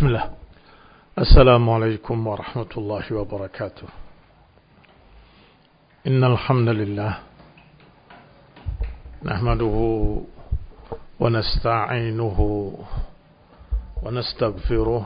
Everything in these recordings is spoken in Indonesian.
بسم الله. السلام عليكم ورحمة الله وبركاته. إن الحمد لله نحمده ونستعينه ونستغفره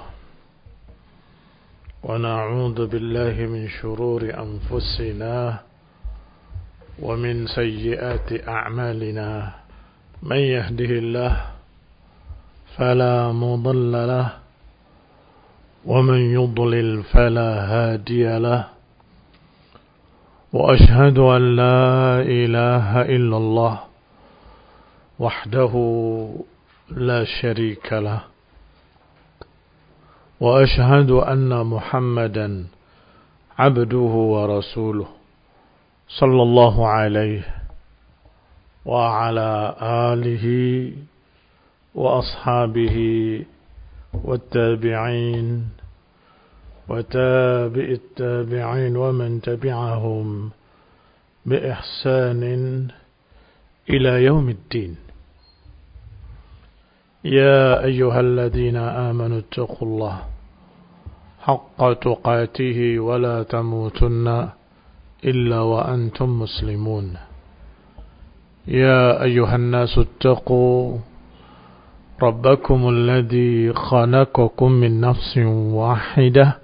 ونعوذ بالله من شرور أنفسنا ومن سيئات أعمالنا. من يهده الله فلا مضل له ومن يضلل فلا هادي له، وأشهد أن لا إله إلا الله وحده لا شريك له، وأشهد أن محمدا عبده ورسوله صلى الله عليه وعلى آله وأصحابه والتابعين وتابع التابعين ومن تبعهم بإحسان إلى يوم الدين. يا أيها الذين آمنوا اتقوا الله حق تقاته ولا تموتن إلا وأنتم مسلمون. يا أيها الناس اتقوا ربكم الذي خلقكم من نفس واحدة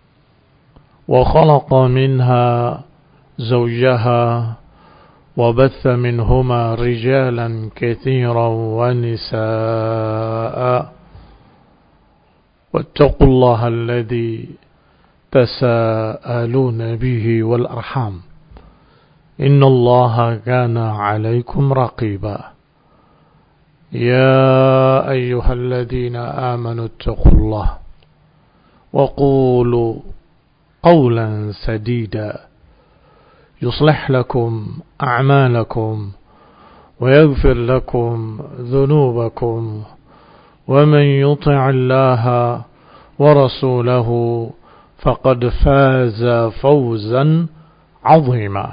وخلق منها زوجها وبث منهما رجالا كثيرا ونساء، واتقوا الله الذي تساءلون به والأرحام إن الله كان عليكم رقيبا. يا أيها الذين آمنوا اتقوا الله وقولوا قولا سديدا يصلح لكم أعمالكم ويغفر لكم ذنوبكم، ومن يطع الله ورسوله فقد فاز فوزا عظيما.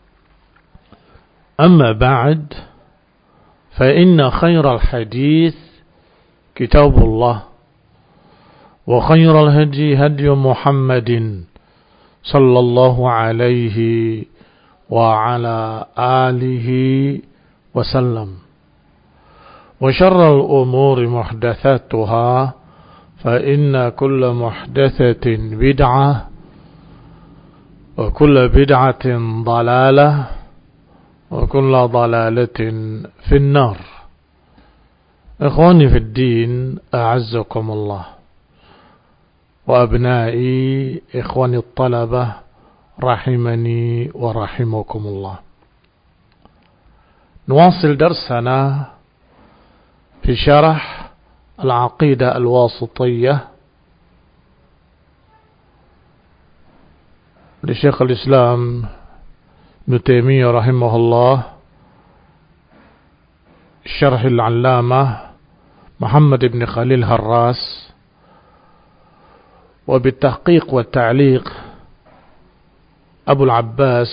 أما بعد، فإن خير الحديث كتاب الله، وخير الهدي هدي محمد صلى الله عليه وعلى آله وسلم، وشر الأمور محدثاتها، فإن كل محدثة بدعة وكل بدعة ضلالة وكل ضلالة في النار. إخواني في الدين، أعزكم الله، وأبنائي إخواني الطلبة رحمني ورحمكم الله. نواصل درسنا في شرح العقيدة الواسطية لشيخ الإسلام ابن تيمية رحمه الله، شرح العلامة محمد بن خليل هراس، وبالتحقيق والتعليق أبو العباس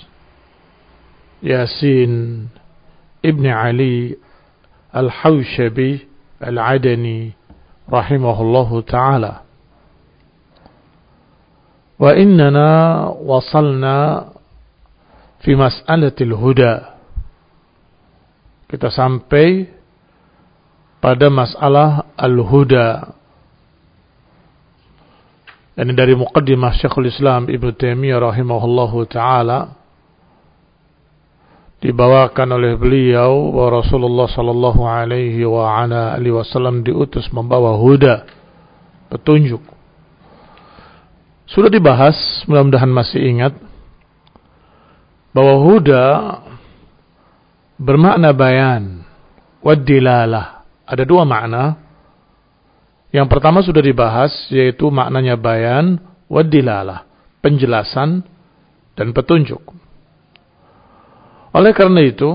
ياسين ابن علي الحوشبي العدني رحمه الله تعالى. وإننا وصلنا في مسألة الهدى. Kita sampai pada masalah al-huda. Ini dari muqaddimah Syekhul Islam Ibn Taimiyah rahimahullahu ta'ala, dibawakan oleh beliau bahwa Rasulullah sallallahu alaihi wa ala alihi wasallam diutus membawa huda, petunjuk. Sudah dibahas, mudah-mudahan masih ingat, bahwa huda bermakna bayan wad dilalah. Ada dua makna. Yang pertama sudah dibahas, yaitu maknanya bayan wad dilalah, penjelasan dan petunjuk. Oleh karena itu,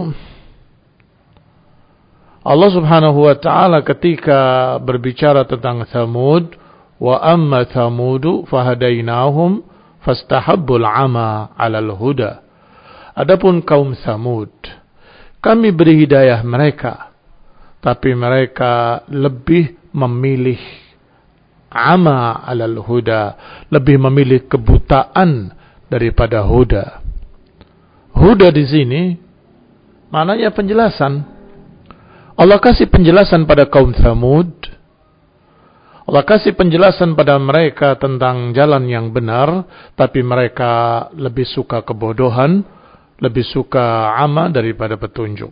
Allah Subhanahu wa ta'ala ketika berbicara tentang Thamud, wa amma Thamudu fahadainahum fastahabbul ama 'alal huda. Adapun kaum Thamud, kami beri hidayah mereka, tapi mereka lebih memilih ama 'alal huda, lebih memilih kebutaan daripada huda. Huda di sini maknanya penjelasan. Allah kasih penjelasan pada kaum Tsamud. Allah kasih penjelasan pada mereka tentang jalan yang benar, tapi mereka lebih suka kebodohan, lebih suka ama daripada petunjuk.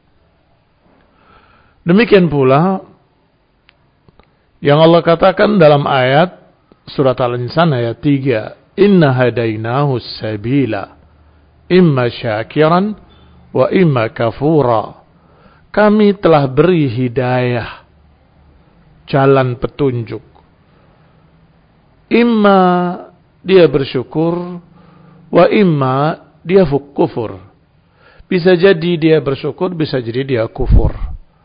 Demikian pula yang Allah katakan dalam ayat surat Al-Insan ayat 3, Inna hadainahu sabila imma syakiran wa imma kafura. Kami telah beri hidayah, jalan petunjuk. Imma dia bersyukur, wa imma dia kufur. Bisa jadi dia bersyukur, bisa jadi dia kufur.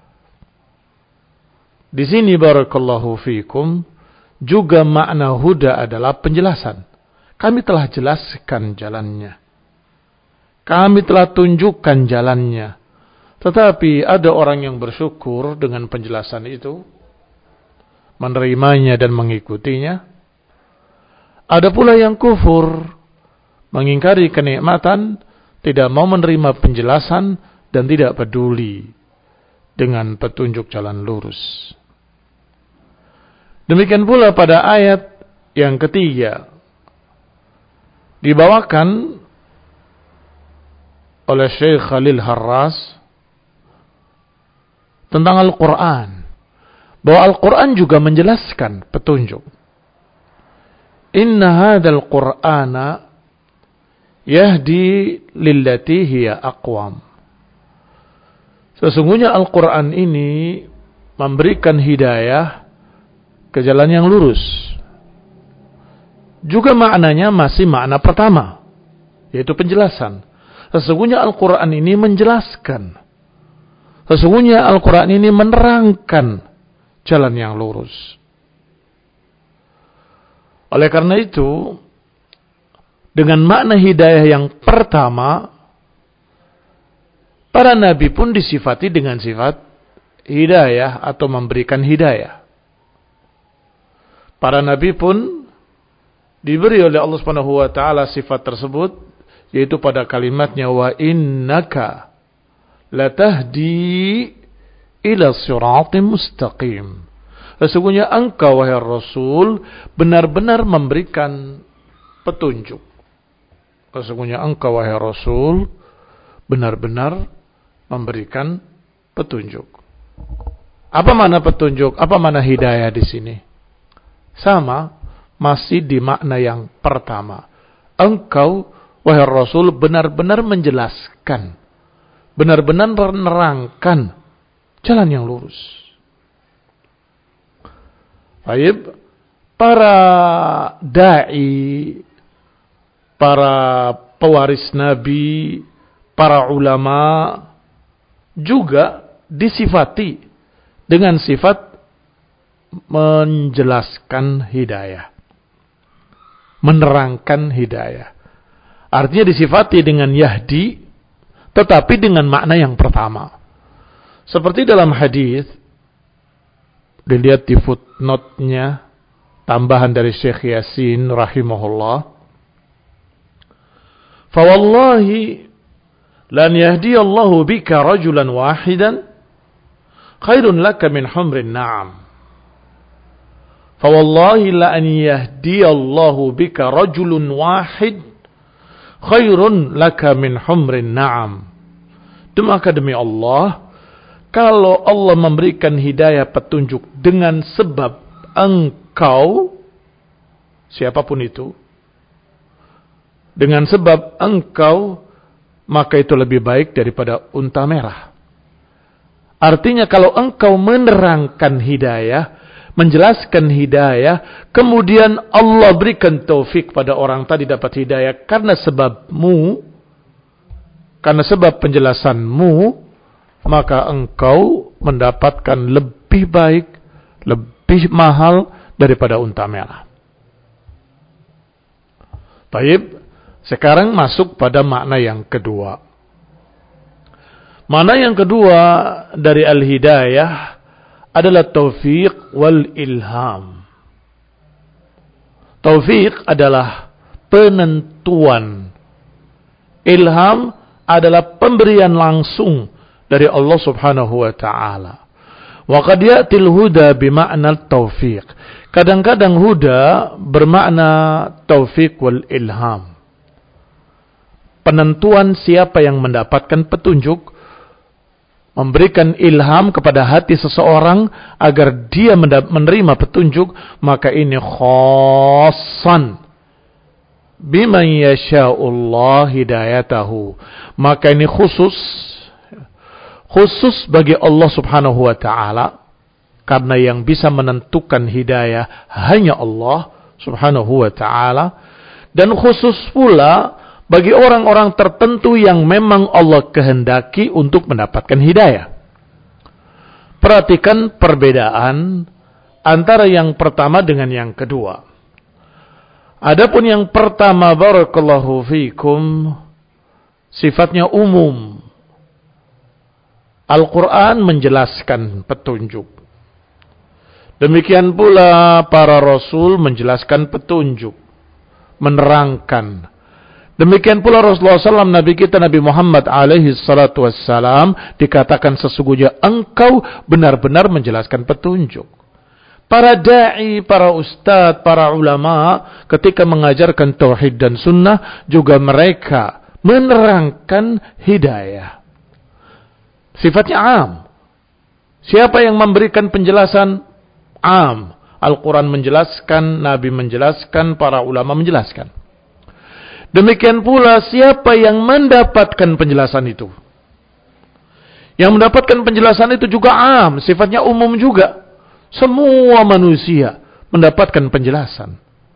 Di sini barakallahu fikum juga makna huda adalah penjelasan. Kami telah jelaskan jalannya. Kami telah tunjukkan jalannya. Tetapi ada orang yang bersyukur dengan penjelasan itu, menerimanya dan mengikutinya. Ada pula yang kufur, mengingkari kenikmatan, tidak mau menerima penjelasan dan tidak peduli dengan petunjuk jalan lurus. Demikian pula pada ayat yang ketiga dibawakan oleh Syekh Khalil Harras tentang Al-Quran, bahwa Al-Quran juga menjelaskan petunjuk. Inna hadzal Qur'ana yahdi lillati hiya aqwam. Sesungguhnya Al-Quran ini memberikan hidayah ke jalan yang lurus. Juga maknanya masih makna pertama, yaitu penjelasan. Sesungguhnya Al-Quran ini menjelaskan. Sesungguhnya Al-Quran ini menerangkan jalan yang lurus. Oleh karena itu, dengan makna hidayah yang pertama, para nabi pun disifati dengan sifat hidayah atau memberikan hidayah. Para nabi pun diberi oleh Allah Subhanahu wa taala sifat tersebut, yaitu pada kalimatnya wa innaka latahdi ila siratim mustaqim. Sesungguhnya engkau wahai Rasul benar-benar memberikan petunjuk. Sesungguhnya engkau wahai Rasul benar-benar memberikan petunjuk. Apa makna petunjuk? Apa makna hidayah di sini? Sama, masih di makna yang pertama. Engkau, wahai Rasul, benar-benar menjelaskan, benar-benar menerangkan jalan yang lurus. Baik, para da'i, para pewaris Nabi, para ulama juga disifati dengan sifat menjelaskan hidayah, menerangkan hidayah. Artinya disifati dengan yahdi, tetapi dengan makna yang pertama. Seperti dalam hadis, dilihat di footnote-nya, tambahan dari Syekh Yasin rahimahullah. Fawallahi lan yahdiyallahu bika rajulan wahidan khairun laka min humrin na'am. Fawallahi la an yahdiyallahu bika rajulun wahid khairun laka min humrin na'am. Demi Allah, kalau Allah memberikan hidayah petunjuk dengan sebab engkau, siapapun itu, dengan sebab engkau, maka itu lebih baik daripada unta merah. Artinya kalau engkau menerangkan hidayah, menjelaskan hidayah, kemudian Allah berikan taufik pada orang tadi dapat hidayah karena sebabmu, karena sebab penjelasanmu, maka engkau mendapatkan lebih baik, lebih mahal daripada unta merah. Baik, sekarang masuk pada makna yang kedua. Makna yang kedua dari al-hidayah adalah taufiq wal ilham. Taufik adalah penentuan. Ilham adalah pemberian langsung dari Allah Subhanahu wa taala. Wa qad ya'til huda bima'na taufiq. Kadang-kadang huda bermakna taufik wal ilham. Penentuan siapa yang mendapatkan petunjuk, memberikan ilham kepada hati seseorang agar dia menerima petunjuk, maka ini khassan biman yasha'ullah hidayatahu. Maka ini khusus bagi Allah Subhanahu wa taala, karena yang bisa menentukan hidayah hanya Allah Subhanahu wa taala, dan khusus pula bagi orang-orang tertentu yang memang Allah kehendaki untuk mendapatkan hidayah. Perhatikan perbedaan antara yang pertama dengan yang kedua. Adapun yang pertama, barakallahu fikum, sifatnya umum. Al-Quran menjelaskan petunjuk. Demikian pula para rasul menjelaskan petunjuk, menerangkan. Demikian pula Rasulullah SAW, Nabi kita Nabi Muhammad alaihi salatu wassalam, dikatakan sesungguhnya engkau benar-benar menjelaskan petunjuk. Para da'i, para ustadz, para ulama ketika mengajarkan tauhid dan sunnah juga mereka menerangkan hidayah. Sifatnya am. Siapa yang memberikan penjelasan? Am. Al-Quran menjelaskan, Nabi menjelaskan, para ulama menjelaskan. Demikian pula siapa yang mendapatkan penjelasan itu? Yang mendapatkan penjelasan itu juga am, sifatnya umum juga. Semua manusia mendapatkan penjelasan.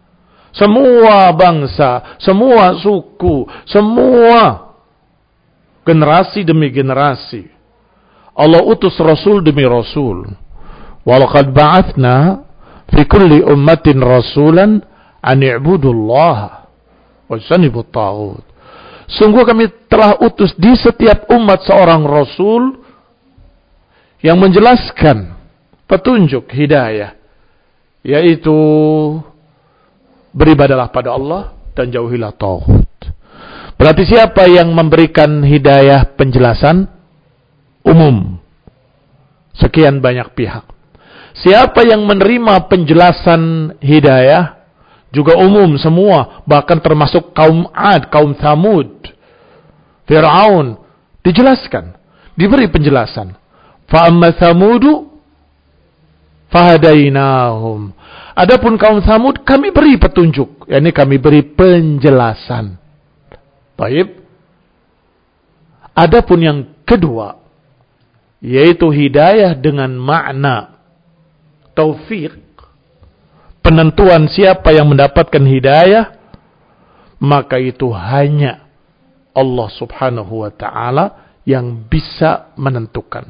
Semua bangsa, semua suku, semua generasi demi generasi. Allah utus Rasul demi Rasul. Walaqad ba'athna fi kulli ummatin rasulan an i'budullaha wajtanibut taghut. Sungguh kami telah utus di setiap umat seorang Rasul yang menjelaskan petunjuk hidayah, yaitu beribadalah pada Allah dan jauhilah taghut. Berarti siapa yang memberikan hidayah penjelasan? Umum. Sekian banyak pihak. Siapa yang menerima penjelasan hidayah? Juga umum semua, bahkan termasuk kaum Ad, kaum Thamud, Fir'aun, dijelaskan, diberi penjelasan. Fa'amma Thamudu fahadainahum. Adapun kaum Thamud kami beri petunjuk, yakni kami beri penjelasan. Baik. Adapun yang kedua, yaitu hidayah dengan makna taufik, penentuan siapa yang mendapatkan hidayah, maka itu hanya Allah Subhanahu wa ta'ala yang bisa menentukan.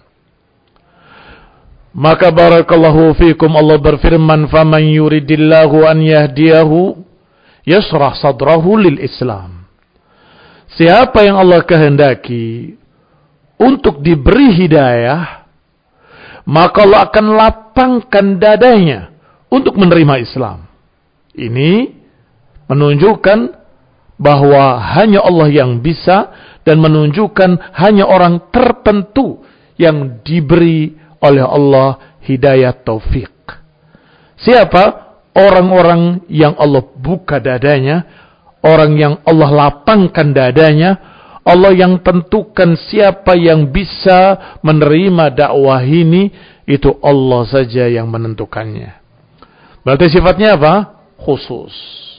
Maka barakallahu fikum, Allah berfirman, faman yuridillahu an yahdiyahu yashrah sadrahu lil Islam. Siapa yang Allah kehendaki untuk diberi hidayah, maka Allah akan lapangkan dadanya untuk menerima Islam. Ini menunjukkan bahwa hanya Allah yang bisa, dan menunjukkan hanya orang tertentu yang diberi oleh Allah hidayah taufik. Siapa? Orang-orang yang Allah buka dadanya, orang yang Allah lapangkan dadanya, Allah yang tentukan siapa yang bisa menerima dakwah ini, itu Allah saja yang menentukannya. Berarti sifatnya apa? Khusus.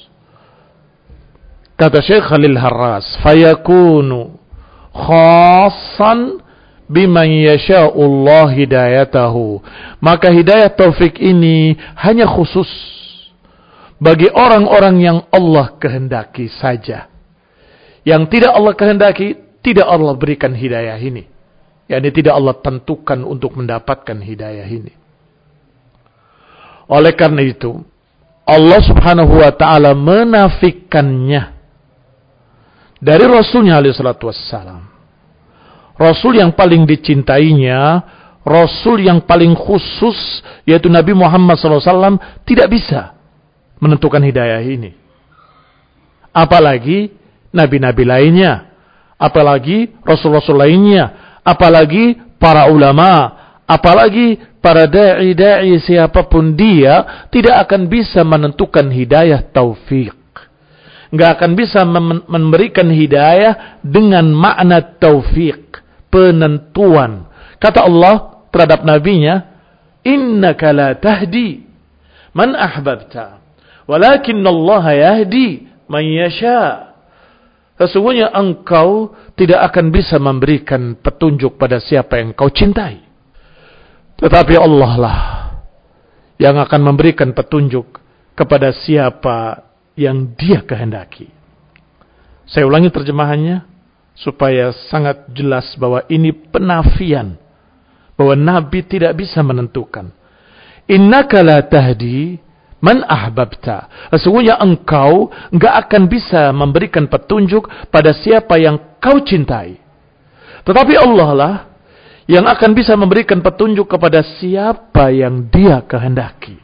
Kata Syekh Khalil Harras, fayakunu khassan biman yasha'ullah hidayatahu. Maka hidayah taufik ini hanya khusus bagi orang-orang yang Allah kehendaki saja. Yang tidak Allah kehendaki, tidak Allah berikan hidayah ini. Yani tidak Allah tentukan untuk mendapatkan hidayah ini. Oleh karena itu, Allah Subhanahu wa ta'ala menafikannya dari Rasulnya alaihi salatu wassalam. Rasul yang paling dicintainya, Rasul yang paling khusus, yaitu Nabi Muhammad SAW, tidak bisa menentukan hidayah ini. Apalagi nabi-nabi lainnya, apalagi rasul-rasul lainnya, apalagi para ulama, apalagi para da'i-da'i, siapapun dia tidak akan bisa menentukan hidayah taufik. Nggak akan bisa memberikan hidayah dengan makna taufik, penentuan. Kata Allah terhadap nabinya, innaka la tahdi man ahbabta, walakinna Allah yahdi man yasha. Sesungguhnya engkau tidak akan bisa memberikan petunjuk pada siapa yang kau cintai. Tetapi Allah lah yang akan memberikan petunjuk kepada siapa yang Dia kehendaki. Saya ulangi terjemahannya supaya sangat jelas bahwa ini penafian, bahwa Nabi tidak bisa menentukan. Innaka la tahdi man ahbabta. Sesungguhnya engkau enggak akan bisa memberikan petunjuk pada siapa yang kau cintai. Tetapi Allah lah yang akan bisa memberikan petunjuk kepada siapa yang Dia kehendaki.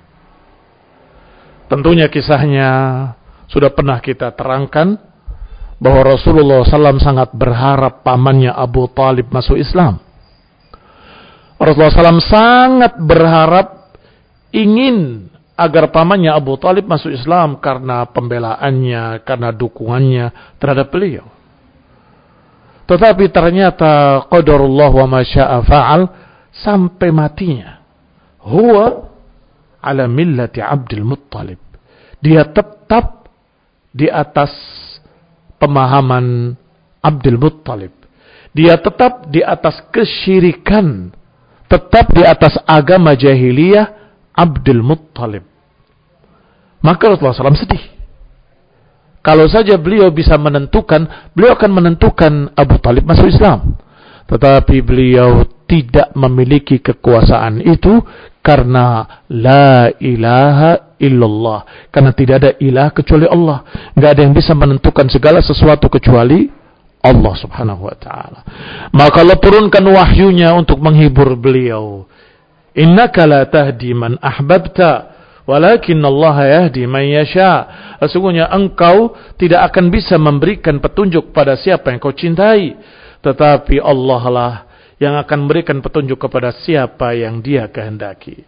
Tentunya kisahnya sudah pernah kita terangkan bahwa Rasulullah SAW sangat berharap pamannya Abu Talib masuk Islam. Rasulullah SAW sangat berharap, ingin agar pamannya Abu Talib masuk Islam karena pembelaannya, karena dukungannya terhadap beliau. Tetapi ternyata qadarullah wa ma syaa fa'al, sampai matinya huwa ala millati Abdul Muttalib. Dia tetap di atas pemahaman Abdul Muttalib. Dia tetap di atas kesyirikan, tetap di atas agama jahiliyah Abdul Muttalib. Maka Rasulullah SAW sedih. Kalau saja beliau bisa menentukan, beliau akan menentukan Abu Talib masuk Islam. Tetapi beliau tidak memiliki kekuasaan itu karena la ilaha illallah. Karena tidak ada ilah kecuali Allah. Nggak ada yang bisa menentukan segala sesuatu kecuali Allah subhanahu wa ta'ala. Maka Allah turunkan wahyunya untuk menghibur beliau. Innaka la tahdi man ahbabta, walakin Allah yahdi man yasha. Sesungguhnya engkau tidak akan bisa memberikan petunjuk pada siapa yang kau cintai, tetapi Allah lah yang akan memberikan petunjuk kepada siapa yang Dia kehendaki.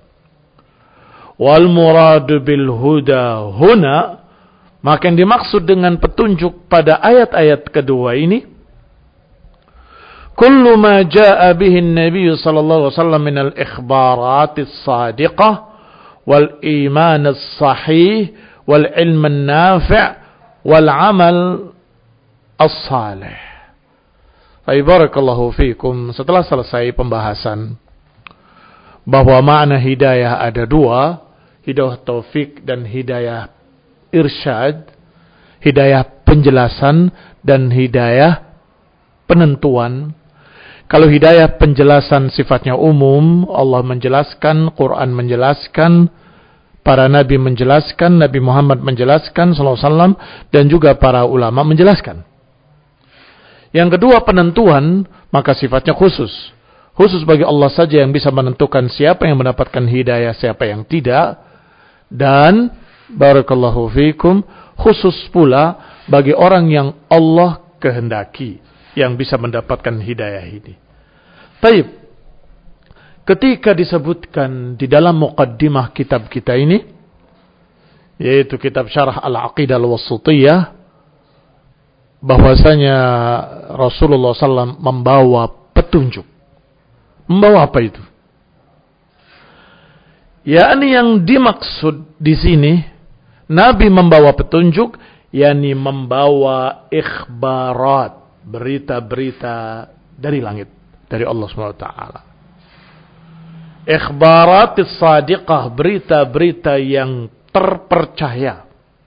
Wal muradu bil huda huna, maka yang dimaksud dengan petunjuk pada ayat-ayat kedua ini, kullu ma jaa bihi an-nabiy sallallahu alaihi wasallam min al-ikhbarat as-sadiqah wal iman as-sahih wal ilm an-nafi' wal amal as-salih. Barakallahu fiikum. Setelah selesai pembahasan bahwa makna hidayah ada dua, hidayah taufik dan hidayah irsyad, hidayah penjelasan dan hidayah penentuan. Kalau hidayah penjelasan sifatnya umum, Allah menjelaskan, Quran menjelaskan, para nabi menjelaskan, Nabi Muhammad menjelaskan sallallahu alaihi wasallam, dan juga para ulama menjelaskan. Yang kedua penentuan, maka sifatnya khusus. Khusus bagi Allah saja yang bisa menentukan siapa yang mendapatkan hidayah, siapa yang tidak. Dan barakallahu fiikum, khusus pula bagi orang yang Allah kehendaki yang bisa mendapatkan hidayah ini. Baik. Ketika disebutkan di dalam muqaddimah kitab kita ini, yaitu kitab Syarah Al-Aqidah Al-Wasithiyah, bahwasanya Rasulullah SAW membawa petunjuk. Membawa apa itu? Yakni yang dimaksud di sini, Nabi membawa petunjuk, yakni membawa ikhbarat, berita-berita dari langit, dari Allah SWT. Ikhbarat as-sadiqah, berita-berita yang terpercaya.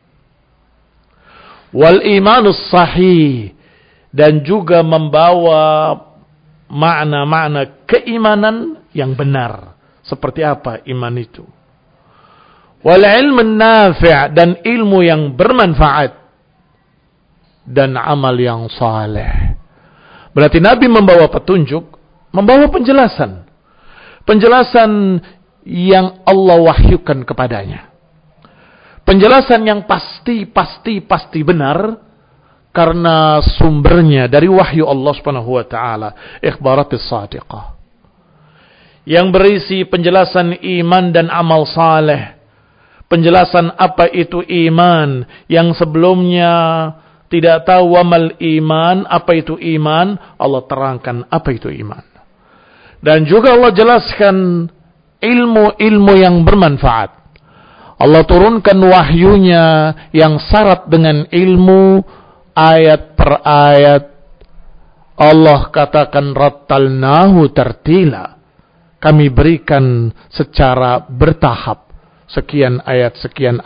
Wal imanus sahih, dan juga membawa makna-makna keimanan yang benar. Seperti apa iman itu? Wal ilmun nafi', dan ilmu yang bermanfaat, dan amal yang saleh. Berarti Nabi membawa petunjuk, membawa penjelasan. Penjelasan yang Allah wahyukan kepadanya. Penjelasan yang pasti benar karena sumbernya dari wahyu Allah Subhanahu wa taala, ikhbaratis shadiqah. Yang berisi penjelasan iman dan amal saleh. Penjelasan apa itu iman yang sebelumnya tidak tahu wamal iman, apa itu iman, Allah terangkan apa itu iman. Dan juga Allah jelaskan ilmu-ilmu yang bermanfaat. Allah turunkan wahyunya yang syarat dengan ilmu ayat per ayat. Allah katakan rattalnahu tartila. Kami berikan secara bertahap. Sekian ayat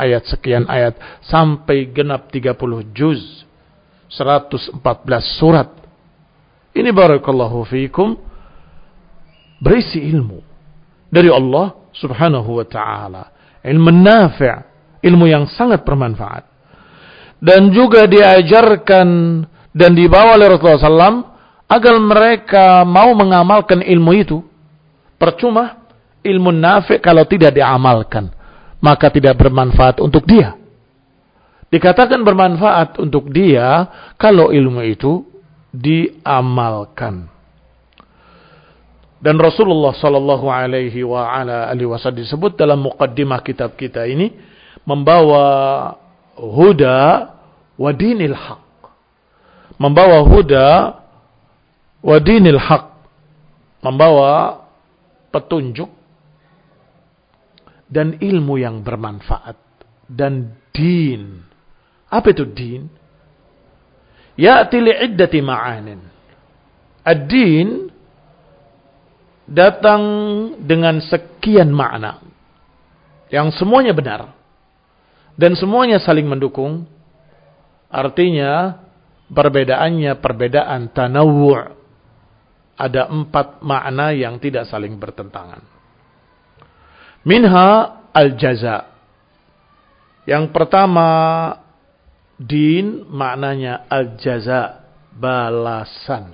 sampai genap 30 juz. 114 surat. Ini barakallahu fiikum berisi ilmu dari Allah Subhanahu wa ta'ala. Ilmu nafi', ilmu yang sangat bermanfaat. Dan juga diajarkan dan dibawa oleh Rasulullah SAW agar mereka mau mengamalkan ilmu itu. Percuma ilmu nafi' kalau tidak diamalkan, maka tidak bermanfaat untuk dia. Dikatakan bermanfaat untuk dia kalau ilmu itu diamalkan. Dan Rasulullah sallallahu alaihi wasallam disebut dalam muqaddimah kitab kita ini membawa huda wa dinil haq. Membawa huda wa dinil haq. Membawa petunjuk dan ilmu yang bermanfaat dan din. Apa itu din? Ya'ti li'iddati ma'anin. Ad-din datang dengan sekian makna yang semuanya benar dan semuanya saling mendukung. Artinya perbedaannya perbedaan tanawwu'. Ada 4 makna yang tidak saling bertentangan. Minha al-jaza. Yang pertama din maknanya al-jaza, balasan.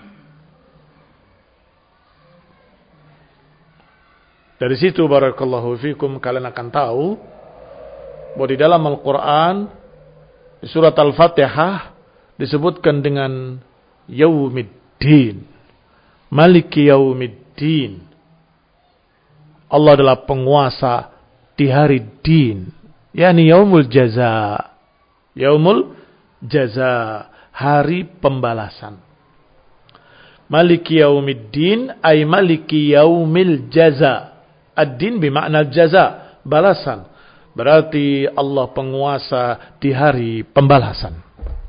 Dari situ barakallahu fikum kalian akan tahu bahwa di dalam Al-Quran di surat Al-Fatihah disebutkan dengan Yaumiddin, Maliki Yaumiddin. Allah adalah penguasa di hari din, yakni Yaumul Jaza. Yaumul Jaza, hari pembalasan. Maliki Yaumiddin ay Maliki Yaumil Jaza. Ad-din bermakna jaza, balasan. Berarti Allah penguasa di hari pembalasan.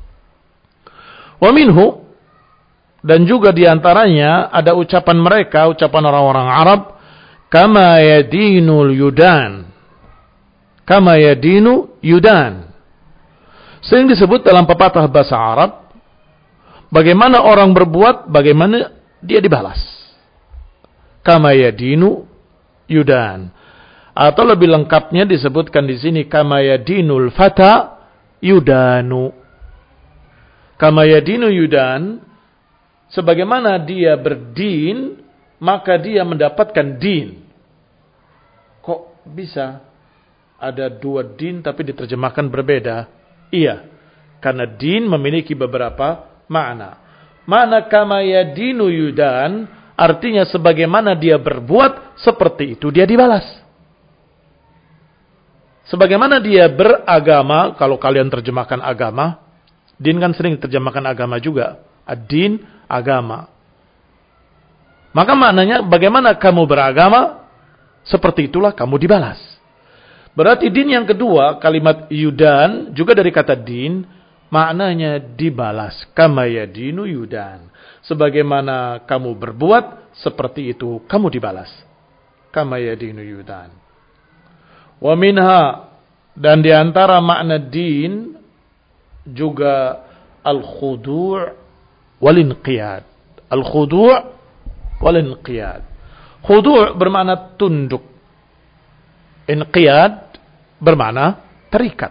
Wa minhu, dan juga diantaranya ada ucapan mereka, ucapan orang-orang Arab, kama yadinul yudan. Kama yadinu yudan. Sering disebut dalam pepatah bahasa Arab, bagaimana orang berbuat, bagaimana dia dibalas. Kama yadinu yudan. Atau lebih lengkapnya disebutkan di sini kama yadinul fata yudanu. Kama yadinu yudan, sebagaimana dia berdin, maka dia mendapatkan din. Kok bisa ada 2 din tapi diterjemahkan berbeda? Iya, karena din memiliki beberapa makna. Makna kama yadinu yudan artinya sebagaimana dia berbuat, seperti itu dia dibalas. Sebagaimana dia beragama, kalau kalian terjemahkan agama, din kan sering diterjemahkan agama juga. Ad-din, agama. Maka maknanya bagaimana kamu beragama, seperti itulah kamu dibalas. Berarti din yang kedua, kalimat yudan, juga dari kata din, maknanya dibalas. Kama yadinu yudan. Sebagaimana kamu berbuat, seperti itu kamu dibalas. Kama yadinu yudan. Wa minha, dan diantara makna din juga al-khudu' wal-inqiyad. Al-khudu' wal-inqiyad. Khudu' bermakna tunduk. Inqiyad bermakna terikat.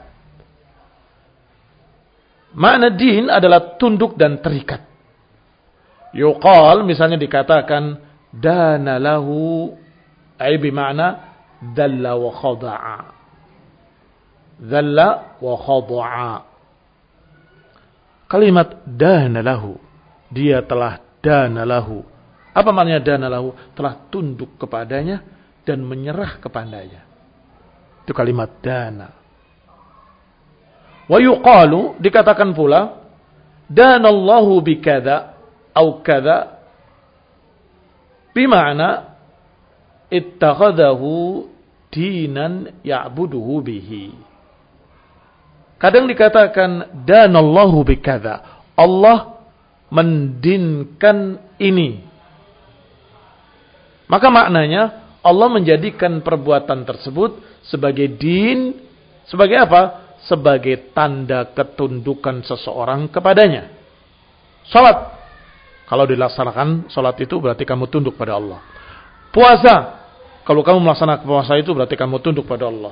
Makna din adalah tunduk dan terikat. Yuqal, misalnya dikatakan dana lahu, ay bimakna dalla wa khada'a. Dzalla wa khada'a. Kalimat dana lahu, dia telah dana lahu. Apa maknanya dana lahu? Telah tunduk kepadanya dan menyerah kepadanya. Itu kalimat dana. Wa yuqalu, dikatakan pula, danallahu bikadza au kadza, bima'na ittakhadahu dinan ya'buduhu bihi. Kadang dikatakan danallahu bikadza, Allah mendinkan ini. Maka maknanya Allah menjadikan perbuatan tersebut sebagai din, sebagai apa? Sebagai tanda ketundukan seseorang kepadanya. Salat, kalau dilaksanakan salat itu berarti kamu tunduk pada Allah. Puasa, kalau kamu melaksanakan puasa itu berarti kamu tunduk pada Allah.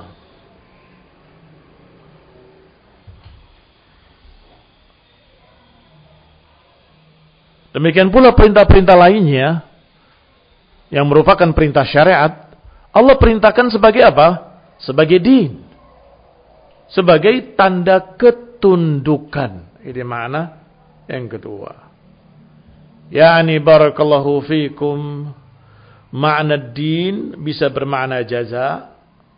Demikian pula perintah-perintah lainnya yang merupakan perintah syariat, Allah perintahkan sebagai apa? Sebagai din. Sebagai tanda ketundukan. Ini makna yang kedua. Yani barakallahu fikum, makna din bisa bermakna jaza,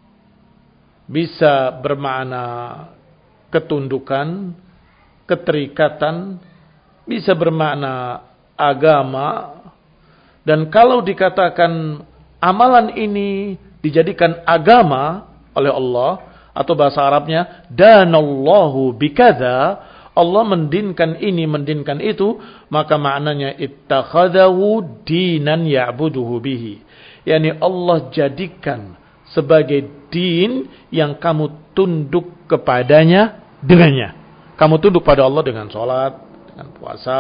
bisa bermakna ketundukan, keterikatan, bisa bermakna agama. Dan kalau dikatakan amalan ini dijadikan agama oleh Allah, atau bahasa Arabnya danallahu bikadza, Allah mendinkan ini, mendinkan itu, maka maknanya ittakhadahu dinan ya'buduhu bihi. Yani Allah jadikan sebagai din yang kamu tunduk kepadanya dengannya. Kamu tunduk pada Allah dengan salat, dengan puasa.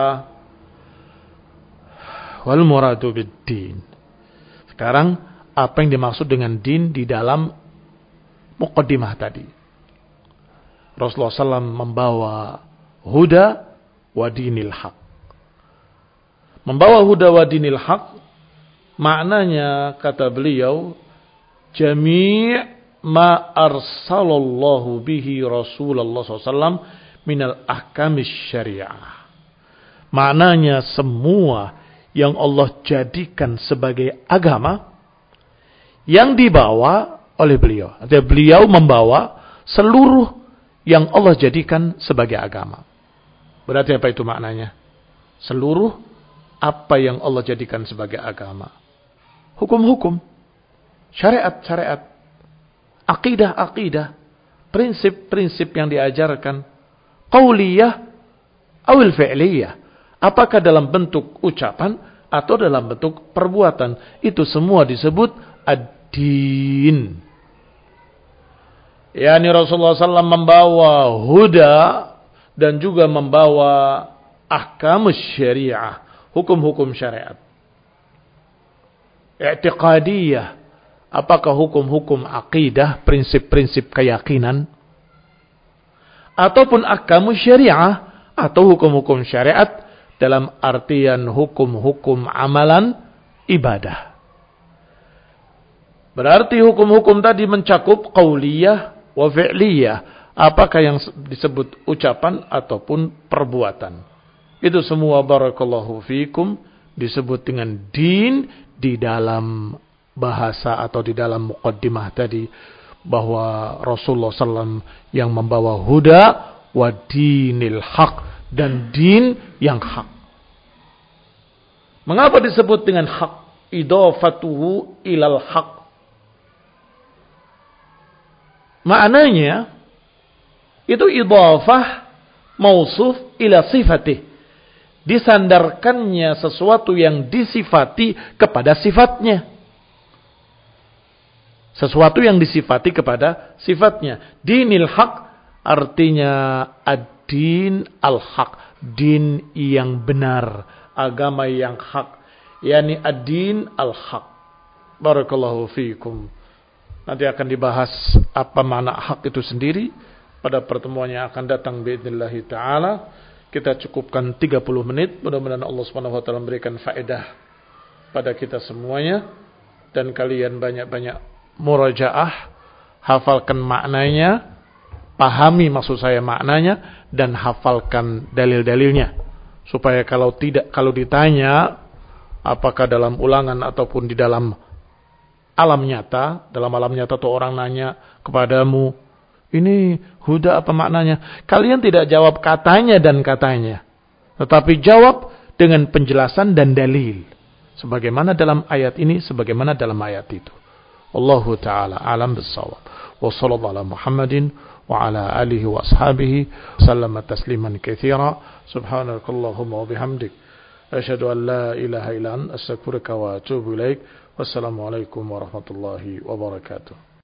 Wal muradu bid-din. Sekarang apa yang dimaksud dengan din di dalam muqaddimah tadi? Rasulullah SAW membawa huda wa dinil haq. Membawa huda wa dinil haq maknanya, kata beliau, jami' ma arsalallahu bihi Rasulullah SAW minal ahkamis syariah. Maknanya semua yang Allah jadikan sebagai agama yang dibawa oleh beliau. Artinya beliau membawa seluruh yang Allah jadikan sebagai agama. Berarti apa itu maknanya? Seluruh apa yang Allah jadikan sebagai agama. Hukum-hukum, syariat-syariat, akidah-akidah, prinsip-prinsip yang diajarkan, qauliyah awil fi'liyah. Apakah dalam bentuk ucapan atau dalam bentuk perbuatan. Itu semua disebut ad-din. Yani Rasulullah SAW membawa huda dan juga membawa ahkam syariah, hukum-hukum syariat. I'tiqadiyah, apakah hukum-hukum akidah, prinsip-prinsip keyakinan, ataupun ahkam syariah, atau hukum-hukum syariat dalam artian hukum-hukum amalan ibadah. Berarti hukum-hukum tadi mencakup qauliyah wa fi'liyah, apakah yang disebut ucapan ataupun perbuatan. Itu semua barakallahu fikum disebut dengan din di dalam bahasa atau di dalam muqaddimah tadi, bahwa Rasulullah SAW yang membawa huda wa dinil haq, dan din yang hak. Mengapa disebut dengan hak? Idhafatuhu ilal haq. Maknanya itu idhafah mausuf ila sifatih. Disandarkannya sesuatu yang disifati kepada sifatnya. Sesuatu yang disifati kepada sifatnya. Dinil haq artinya ad-din al-haq. Din yang benar. Agama yang hak. Yani ad-din al-haq. Barakallahu fiikum. Nanti akan dibahas apa makna hak itu sendiri pada pertemuan yang akan datang biidznillah taala. Kita cukupkan 30 menit. Mudah-mudahan Allah Subhanahu wa taala memberikan faedah pada kita semuanya, dan kalian banyak-banyak murajaah, hafalkan maknanya, pahami maksud saya maknanya dan hafalkan dalil-dalilnya. Supaya kalau ditanya apakah dalam ulangan ataupun di dalam alam nyata tuh orang nanya kepadamu, ini huda apa maknanya? Kalian tidak jawab katanya dan katanya, tetapi jawab dengan penjelasan dan dalil. Sebagaimana dalam ayat ini, sebagaimana dalam ayat itu. Wallahu ta'ala alam bissawab. Wa sallallahu ala Muhammadin wa ala alihi wa ashabihi sallama tasliman katsira. Subhanakallahumma wa bihamdik asyhadu an la ilaha illa anta astaghfiruka wa atubu ilaik. Wassalamualaikum warahmatullahi wabarakatuh.